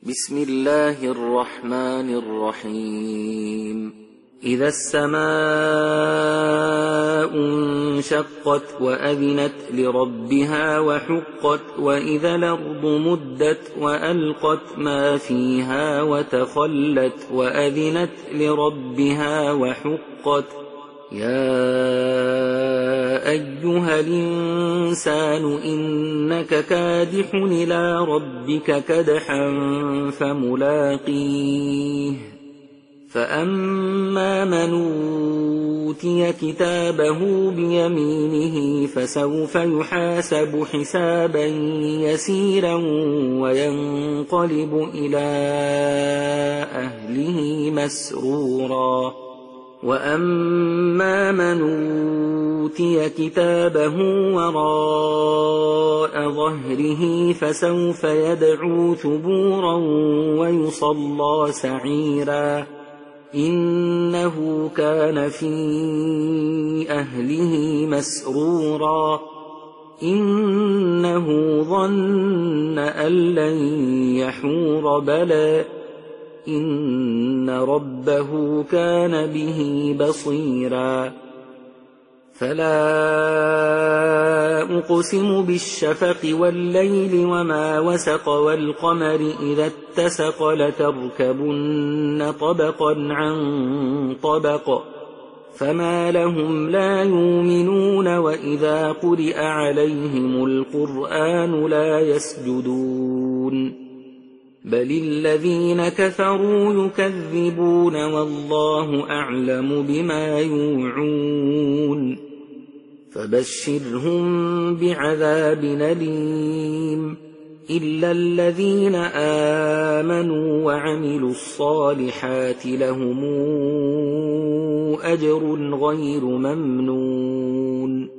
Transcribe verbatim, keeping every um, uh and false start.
بسم الله الرحمن الرحيم إذا السماء انشقت وأذنت لربها وحقت وإذا الأرض مدت وألقت ما فيها وتخلت وأذنت لربها وحقت يا أيها الإنسان إنك كادح إلى ربك كدحا فملاقيه فأما من أوتي كتابه بيمينه فسوف يحاسب حسابا يسيرا وينقلب إلى أهله مسرورا وأما من أوتي كتابه وراء ظهره فسوف يدعو ثبورا ويصلى سعيرا إنه كان في أهله مسرورا إنه ظن أن لن يحور بلى إن ربه كان به بصيرا فلا أقسم بالشفق والليل وما وسق والقمر إذا اتسق لتركبن طبقا عن طبق فما لهم لا يؤمنون وإذا قرئ عليهم القرآن لا يسجدون بل الذين كفروا يكذبون والله أعلم بما يوعون فبشرهم بعذاب أليم إلا الذين آمنوا وعملوا الصالحات لهم أجر غير ممنون